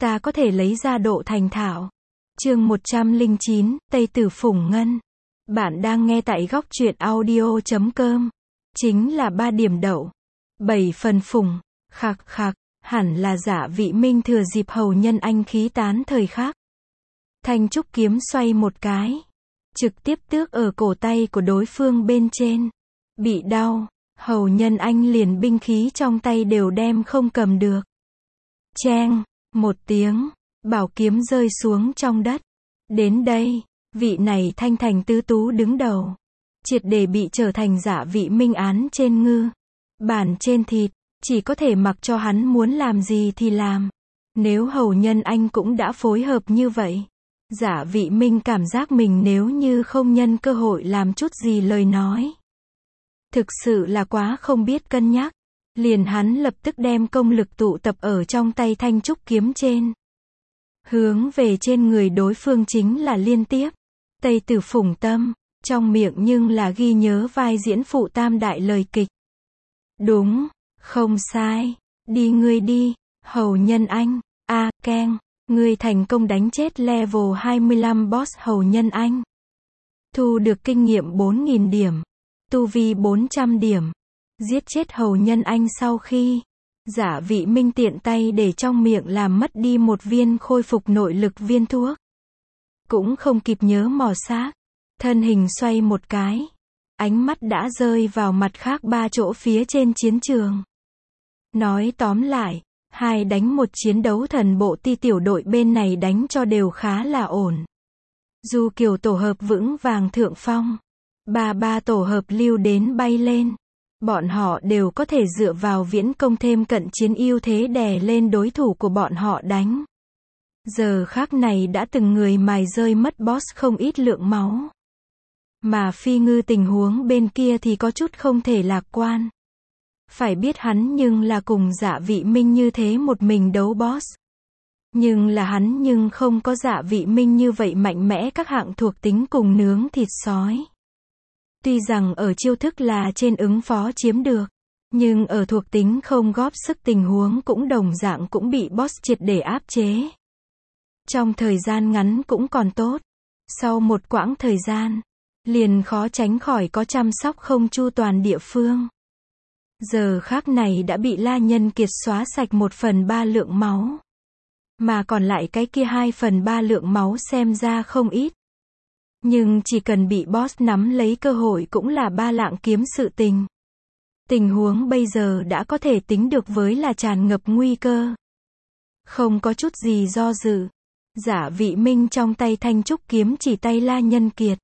ta có thể lấy ra độ thành thạo. Chương 109, Tây Tử Phủng Ngân. Bạn đang nghe tại góc truyện audio.com. Chính là 3 điểm đậu. 7 phần phủng. Khạc khạc, hẳn là Dạ Vị Minh thừa dịp hầu nhân anh khí tán thời khắc. Thanh trúc kiếm xoay một cái. Trực tiếp tước ở cổ tay của đối phương bên trên. Bị đau, hầu nhân anh liền binh khí trong tay đều đem không cầm được. Cheng, một tiếng, bảo kiếm rơi xuống trong đất. Đến đây, vị này thanh thành tứ tú đứng đầu. Triệt để bị trở thành Dạ Vị Minh án trên ngư. Bản trên thịt, chỉ có thể mặc cho hắn muốn làm gì thì làm. Nếu hầu nhân anh cũng đã phối hợp như vậy. Dạ Vị Minh cảm giác mình nếu như không nhân cơ hội làm chút gì lời nói. Thực sự là quá không biết cân nhắc. Liền hắn lập tức đem công lực tụ tập ở trong tay thanh trúc kiếm trên. Hướng về trên người đối phương chính là liên tiếp. Tây Tử Phủng Tâm, trong miệng nhưng là ghi nhớ vai diễn phụ tam đại lời kịch. Đúng, không sai, đi ngươi đi, hầu nhân anh, keng, ngươi thành công đánh chết level 25 boss hầu nhân anh. Thu được kinh nghiệm 4.000 điểm, tu vi 400 điểm. Giết chết hầu nhân anh sau khi Dạ Vị Minh tiện tay để trong miệng làm mất đi một viên khôi phục nội lực viên thuốc. Cũng không kịp nhớ mò xác. Thân hình xoay một cái. Ánh mắt đã rơi vào mặt khác 3 chỗ phía trên chiến trường. Nói tóm lại, 2 đánh 1 chiến đấu thần bộ ti tiểu đội bên này đánh cho đều khá là ổn. Du Kiều tổ hợp vững vàng thượng phong. 3 tổ hợp lưu đến bay lên. Bọn họ đều có thể dựa vào viễn công thêm cận chiến ưu thế đè lên đối thủ của bọn họ đánh. Giờ khắc này đã từng người mài rơi mất boss không ít lượng máu. Mà Phi Ngư tình huống bên kia thì có chút không thể lạc quan. Phải biết hắn nhưng là cùng Dạ Vị Minh như thế một mình đấu boss. Nhưng là hắn nhưng không có Dạ Vị Minh như vậy mạnh mẽ các hạng thuộc tính cùng nướng thịt sói. Tuy rằng ở chiêu thức là trên ứng phó chiếm được, nhưng ở thuộc tính không góp sức tình huống cũng đồng dạng cũng bị boss triệt để áp chế. Trong thời gian ngắn cũng còn tốt, sau một quãng thời gian, liền khó tránh khỏi có chăm sóc không chu toàn địa phương. Giờ khắc này đã bị La Nhân Kiệt xóa sạch 1/3 lượng máu. Mà còn lại cái kia 2/3 lượng máu xem ra không ít. Nhưng chỉ cần bị boss nắm lấy cơ hội cũng là 3 lạng kiếm sự tình. Tình huống bây giờ đã có thể tính được với là tràn ngập nguy cơ. Không có chút gì do dự. Dạ Vị Minh trong tay thanh trúc kiếm chỉ tay La Nhân Kiệt.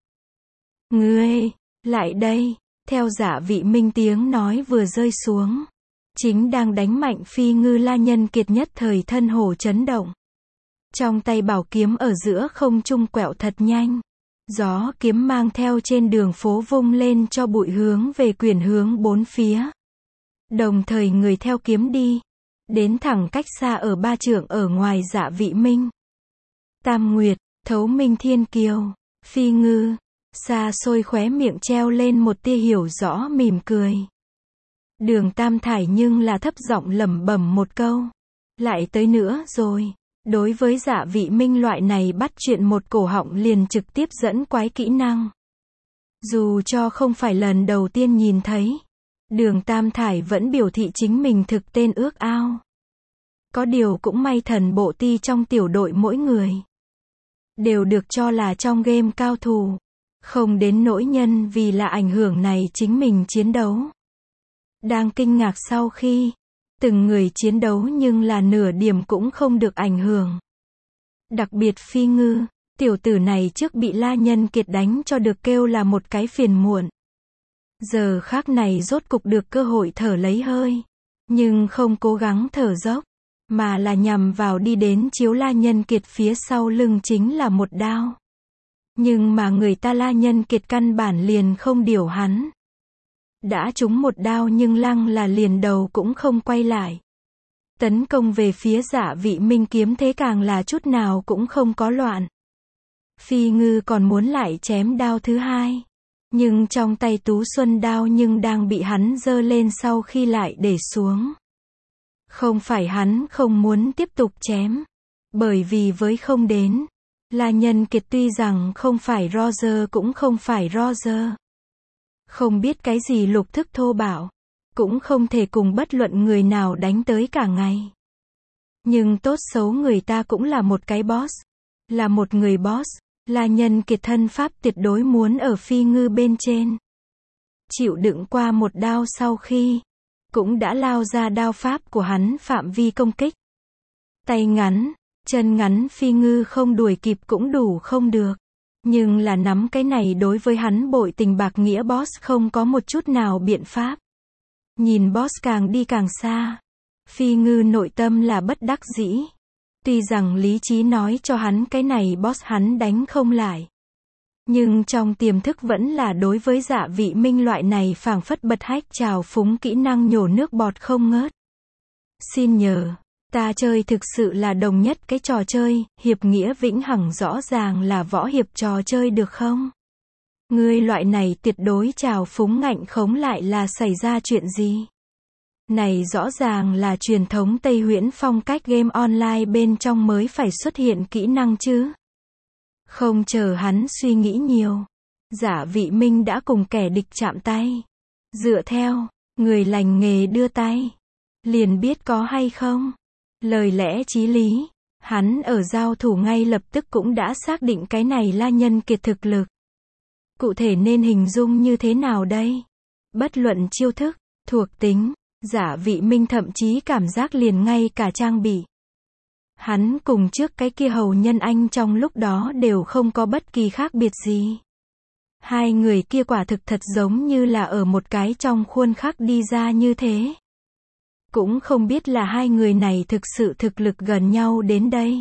Ngươi, lại đây, theo Dạ Vị Minh tiếng nói vừa rơi xuống. Chính đang đánh mạnh Phi Ngư La Nhân Kiệt nhất thời thân hổ chấn động. Trong tay bảo kiếm ở giữa không trung quẹo thật nhanh. Gió kiếm mang theo trên đường phố vung lên cho bụi hướng về quyển hướng 4 phía. Đồng thời người theo kiếm đi. Đến thẳng cách xa ở 3 trượng ở ngoài Dạ Vị Minh. Tam Nguyệt, Thấu Minh Thiên Kiều, Phi Ngư, xa xôi khóe miệng treo lên một tia hiểu rõ mỉm cười. Đường Tam Thải nhưng là thấp giọng lẩm bẩm một câu. Lại tới nữa rồi. Đối với Dạ Vị Minh loại này bắt chuyện một cổ họng liền trực tiếp dẫn quái kỹ năng. Dù cho không phải lần đầu tiên nhìn thấy, Đường Tam Thải vẫn biểu thị chính mình thực tên ước ao. Có điều cũng may thần bộ ti trong tiểu đội mỗi người đều được cho là trong game cao thủ, không đến nỗi nhân vì là ảnh hưởng này chính mình chiến đấu. Đang kinh ngạc sau khi từng người chiến đấu nhưng là nửa điểm cũng không được ảnh hưởng. Đặc biệt Phi Ngư, tiểu tử này trước bị La Nhân Kiệt đánh cho được kêu là một cái phiền muộn. Giờ khắc này rốt cục được cơ hội thở lấy hơi. Nhưng không cố gắng thở dốc, mà là nhằm vào đi đến chiếu La Nhân Kiệt phía sau lưng chính là một đao. Nhưng mà người ta La Nhân Kiệt căn bản liền không điều hắn. Đã trúng một đao nhưng lăng là liền đầu cũng không quay lại. Tấn công về phía Dạ Vị Minh kiếm thế càng là chút nào cũng không có loạn. Phi Ngư còn muốn lại chém đao thứ hai. Nhưng trong tay Tú Xuân đao nhưng đang bị hắn giơ lên sau khi lại để xuống. Không phải hắn không muốn tiếp tục chém, Bởi vì với không đến, La Nhân Kiệt tuy rằng không phải Roger cũng không phải Roger. Không biết cái gì lục thức thô bạo, cũng không thể cùng bất luận người nào đánh tới cả ngày. Nhưng tốt xấu người ta cũng là một cái boss, là một người boss, La Nhân Kiệt thân pháp tuyệt đối muốn ở Phi Ngư bên trên. Chịu đựng qua một đao sau khi, cũng đã lao ra đao pháp của hắn phạm vi công kích. Tay ngắn, chân ngắn Phi Ngư không đuổi kịp cũng đủ không được. Nhưng là nắm cái này đối với hắn bội tình bạc nghĩa boss không có một chút nào biện pháp. Nhìn boss càng đi càng xa, Phi Ngư nội tâm là bất đắc dĩ. Tuy rằng lý trí nói cho hắn cái này boss hắn đánh không lại. Nhưng trong tiềm thức vẫn là đối với Dạ Vị Minh loại này phảng phất bật hách trào phúng kỹ năng nhổ nước bọt không ngớt. Xin nhờ, ta chơi thực sự là đồng nhất cái trò chơi, hiệp nghĩa vĩnh hằng rõ ràng là võ hiệp trò chơi được không? Ngươi loại này tuyệt đối trào phúng ngạnh khống lại là xảy ra chuyện gì? Này rõ ràng là truyền thống Tây Huyễn phong cách game online bên trong mới phải xuất hiện kỹ năng chứ. Không chờ hắn suy nghĩ nhiều, Dạ Vị Minh đã cùng kẻ địch chạm tay. Dựa theo, người lành nghề đưa tay, liền biết có hay không. Lời lẽ chí lý, hắn ở giao thủ ngay lập tức cũng đã xác định cái này La Nhân Kiệt thực lực. Cụ thể nên hình dung như thế nào đây? Bất luận chiêu thức, thuộc tính, Dạ Vị Minh thậm chí cảm giác liền ngay cả trang bị. Hắn cùng trước cái kia hầu nhân anh trong lúc đó đều không có bất kỳ khác biệt gì. Hai người kia quả thực thật giống như là ở một cái trong khuôn khắc đi ra như thế. Cũng không biết là hai người này thực sự thực lực gần nhau đến đây.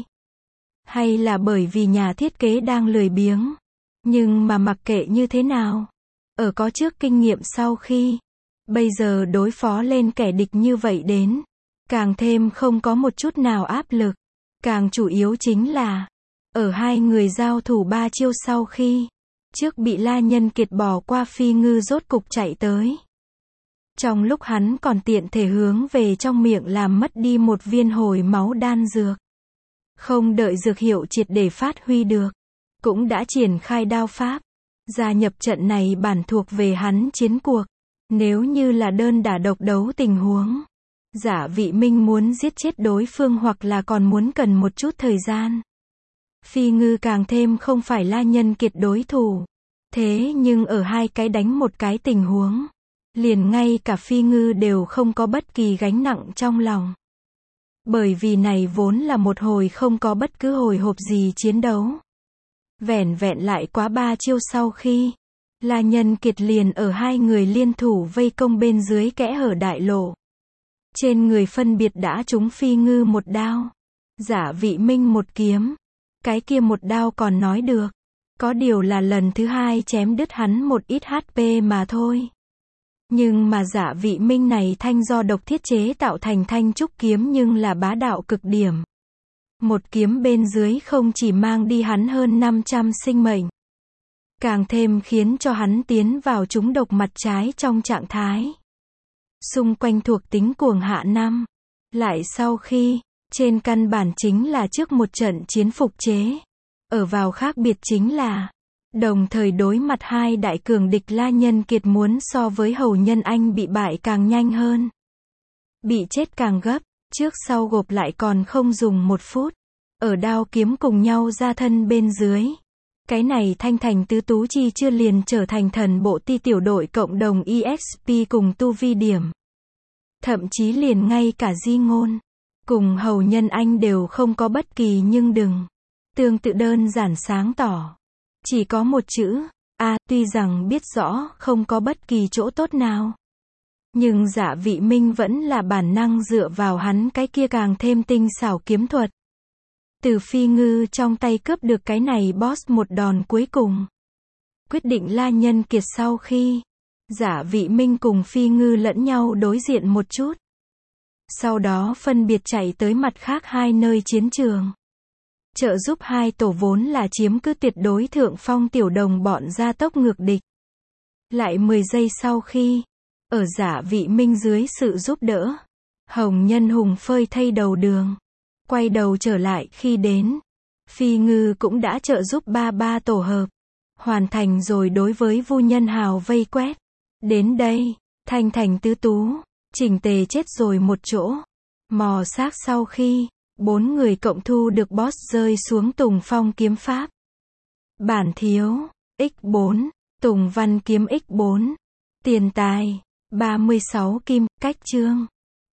Hay là bởi vì nhà thiết kế đang lười biếng. Nhưng mà mặc kệ như thế nào, ở có trước kinh nghiệm sau khi, bây giờ đối phó lên kẻ địch như vậy đến, càng thêm không có một chút nào áp lực. Càng chủ yếu chính là, ở hai người giao thủ 3 chiêu sau khi, trước bị La Nhân Kiệt bỏ qua Phi Ngư rốt cục chạy tới. Trong lúc hắn còn tiện thể hướng về trong miệng làm mất đi một viên hồi máu đan dược. Không đợi dược hiệu triệt để phát huy được, cũng đã triển khai đao pháp. Gia nhập trận này bản thuộc về hắn chiến cuộc. Nếu như là đơn đả độc đấu tình huống, Dạ Vị Minh muốn giết chết đối phương hoặc là còn muốn cần một chút thời gian. Phi Ngư càng thêm không phải La Nhân Kiệt đối thủ. Thế nhưng ở hai cái đánh một cái tình huống, liền ngay cả Phi Ngư đều không có bất kỳ gánh nặng trong lòng. Bởi vì này vốn là một hồi không có bất cứ hồi hộp gì chiến đấu. Vẻn vẹn lại quá 3 chiêu sau khi, La Nhân Kiệt liền ở hai người liên thủ vây công bên dưới kẽ hở đại lộ. Trên người phân biệt đã trúng Phi Ngư một đao, Dạ Vị Minh một kiếm. Cái kia một đao còn nói được, có điều là lần thứ hai chém đứt hắn một ít HP mà thôi. Nhưng mà Dạ Vị Minh này thanh do độc thiết chế tạo thành thanh trúc kiếm nhưng là bá đạo cực điểm. Một kiếm bên dưới không chỉ mang đi hắn hơn 500 sinh mệnh, càng thêm khiến cho hắn tiến vào trúng độc mặt trái trong trạng thái. Xung quanh thuộc tính cuồng hạ năm. Lại sau khi, trên căn bản chính là trước một trận chiến phục chế. Ở vào khác biệt chính là, đồng thời đối mặt hai đại cường địch La Nhân Kiệt muốn so với hầu nhân anh bị bại càng nhanh hơn. Bị chết càng gấp, trước sau gộp lại còn không dùng 1 phút. Ở đao kiếm cùng nhau ra thân bên dưới. Cái này thanh thành tứ tú chi chưa liền trở thành thần bộ ti tiểu đội cộng đồng EXP cùng tu vi điểm. Thậm chí liền ngay cả Di Ngôn, cùng hầu nhân anh đều không có bất kỳ nhưng đừng. Tương tự đơn giản sáng tỏ. Chỉ có một chữ, A, tuy rằng biết rõ không có bất kỳ chỗ tốt nào. Nhưng Dạ Vị Minh vẫn là bản năng dựa vào hắn cái kia càng thêm tinh xảo kiếm thuật. Từ Phi Ngư trong tay cướp được cái này boss một đòn cuối cùng. Quyết định La Nhân Kiệt sau khi, Dạ Vị Minh cùng Phi Ngư lẫn nhau đối diện một chút. Sau đó phân biệt chạy tới mặt khác hai nơi chiến trường. Trợ giúp hai tổ vốn là chiếm cứ tuyệt đối thượng phong tiểu đồng bọn gia tốc ngược địch. Lại 10 giây sau khi, ở Dạ Vị Minh dưới sự giúp đỡ, Hồng Nhân Hùng phơi thay đầu đường. Quay đầu trở lại khi đến, Phi Ngư cũng đã trợ giúp ba tổ hợp. Hoàn thành rồi đối với Vu Nhân Hào vây quét. Đến đây, thanh thành tứ tú, chỉnh tề chết rồi một chỗ. Mò xác sau khi, 4 người cộng thu được boss rơi xuống Tùng Phong kiếm pháp. Bản thiếu, x4, Tùng Văn kiếm x4. Tiền tài, 36 kim, cách chương.